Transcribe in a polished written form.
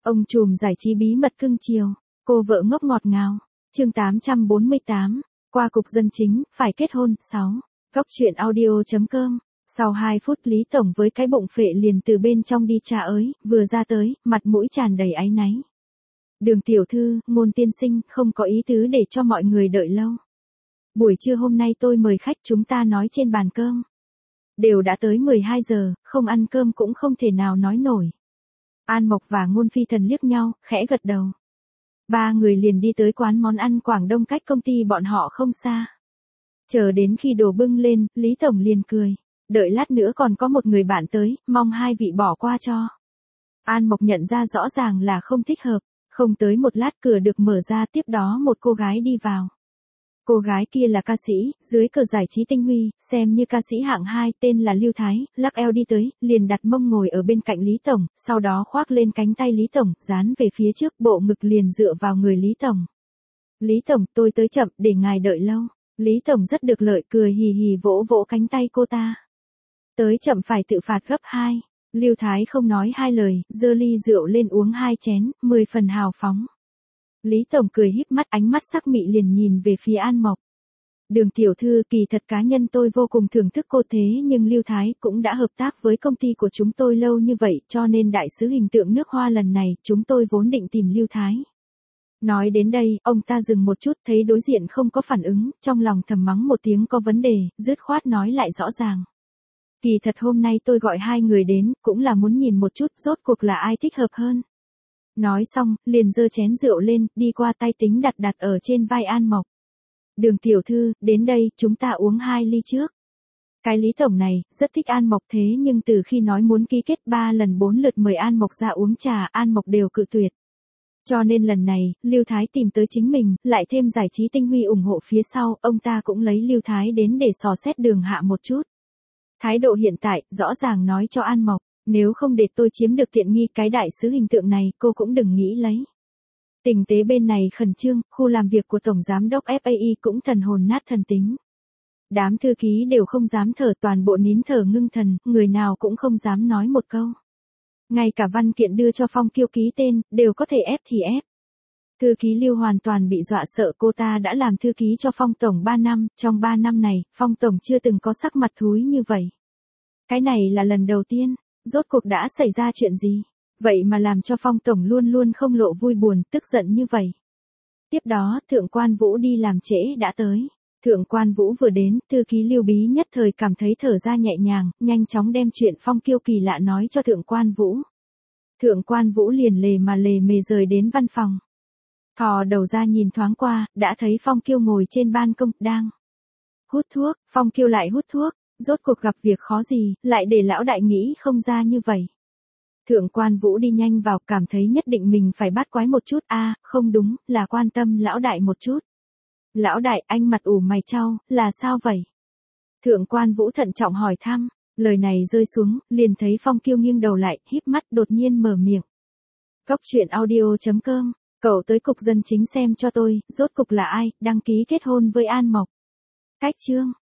Ông trùm giải trí bí mật cưng chiều, cô vợ ngốc ngọt ngào. Chương 848, qua cục dân chính, phải kết hôn. 6. Góc truyện audio.com. Sau 2 phút Lý Tổng với cái bụng phệ liền từ bên trong đi trà ới, vừa ra tới, mặt mũi tràn đầy áy náy. Đường tiểu thư, Ngôn tiên sinh, không có ý tứ để cho mọi người đợi lâu. Buổi trưa hôm nay tôi mời khách, chúng ta nói trên bàn cơm. Đều đã tới 12 giờ, không ăn cơm cũng không thể nào nói nổi. An Mộc và Ngôn Phi Thần liếc nhau, khẽ gật đầu. Ba người liền đi tới quán món ăn Quảng Đông cách công ty bọn họ không xa. Chờ đến khi đồ bưng lên, Lý Tổng liền cười. Đợi lát nữa còn có một người bạn tới, mong hai vị bỏ qua cho. An Mộc nhận ra rõ ràng là không thích hợp. Không tới một lát cửa được mở ra, tiếp đó một cô gái đi vào. Cô gái kia là ca sĩ, dưới cờ giải trí Tinh Huy, xem như ca sĩ hạng 2, tên là Lưu Thái, lắc eo đi tới, liền đặt mông ngồi ở bên cạnh Lý Tổng, sau đó khoác lên cánh tay Lý Tổng, dán về phía trước, bộ ngực liền dựa vào người Lý Tổng. Lý Tổng, tôi tới chậm, để ngài đợi lâu. Lý Tổng rất được lợi, cười hì hì vỗ vỗ cánh tay cô ta. Tới chậm phải tự phạt gấp 2. Lưu Thái không nói hai lời, giơ ly rượu lên uống 2 chén, 10 phần hào phóng. Lý Tổng cười híp mắt, ánh mắt sắc mị liền nhìn về phía An Mộc. Đường tiểu thư, kỳ thật cá nhân tôi vô cùng thưởng thức cô, thế nhưng Lưu Thái cũng đã hợp tác với công ty của chúng tôi lâu như vậy, cho nên đại sứ hình tượng nước Hoa lần này, chúng tôi vốn định tìm Lưu Thái. Nói đến đây, ông ta dừng một chút, thấy đối diện không có phản ứng, trong lòng thầm mắng một tiếng có vấn đề, dứt khoát nói lại rõ ràng. Kỳ thật hôm nay tôi gọi hai người đến, cũng là muốn nhìn một chút, rốt cuộc là ai thích hợp hơn. Nói xong, liền giơ chén rượu lên, đi qua tay tính đặt ở trên vai An Mộc. Đường tiểu thư, đến đây, chúng ta uống 2 ly trước. Cái Lý Tổng này, rất thích An Mộc, thế nhưng từ khi nói muốn ký kết 3 lần 4 lượt mời An Mộc ra uống trà, An Mộc đều cự tuyệt. Cho nên lần này, Lưu Thái tìm tới chính mình, lại thêm giải trí Tinh Huy ủng hộ phía sau, ông ta cũng lấy Lưu Thái đến để dò xét đường hạ một chút. Thái độ hiện tại, rõ ràng nói cho An Mộc, nếu không để tôi chiếm được tiện nghi cái đại sứ hình tượng này, cô cũng đừng nghĩ lấy. Tình tế bên này khẩn trương, khu làm việc của Tổng Giám đốc FAI cũng thần hồn nát thần tính. Đám thư ký đều không dám thở, toàn bộ nín thở ngưng thần, người nào cũng không dám nói một câu. Ngay cả văn kiện đưa cho Phong Kiêu ký tên, đều có thể ép thì ép. Thư ký Lưu hoàn toàn bị dọa sợ, cô ta đã làm thư ký cho Phong Tổng 3 năm, trong 3 năm này, Phong Tổng chưa từng có sắc mặt thúi như vậy. Cái này là lần đầu tiên, rốt cuộc đã xảy ra chuyện gì? Vậy mà làm cho Phong Tổng luôn luôn không lộ vui buồn, tức giận như vậy. Tiếp đó, Thượng quan Vũ đi làm trễ đã tới. Thượng quan Vũ vừa đến, thư ký Lưu Bí nhất thời cảm thấy thở ra nhẹ nhàng, nhanh chóng đem chuyện Phong Kiêu kỳ lạ nói cho Thượng quan Vũ. Thượng quan Vũ liền lề mề rời đến văn phòng. Thò đầu ra nhìn thoáng qua, đã thấy Phong Kiêu ngồi trên ban công, đang hút thuốc. Phong Kiêu lại hút thuốc, rốt cuộc gặp việc khó gì, lại để lão đại nghĩ không ra như vậy. Thượng quan Vũ đi nhanh vào, cảm thấy nhất định mình phải bắt quái một chút, không đúng, là quan tâm lão đại một chút. Lão đại, anh mặt ủ mày chau, là sao vậy? Thượng quan Vũ thận trọng hỏi thăm, lời này rơi xuống, liền thấy Phong Kiêu nghiêng đầu lại, híp mắt đột nhiên mở miệng. Góc truyện audio.com, cậu tới cục dân chính xem cho tôi, rốt cục là ai, đăng ký kết hôn với An Mộc. Cách chương.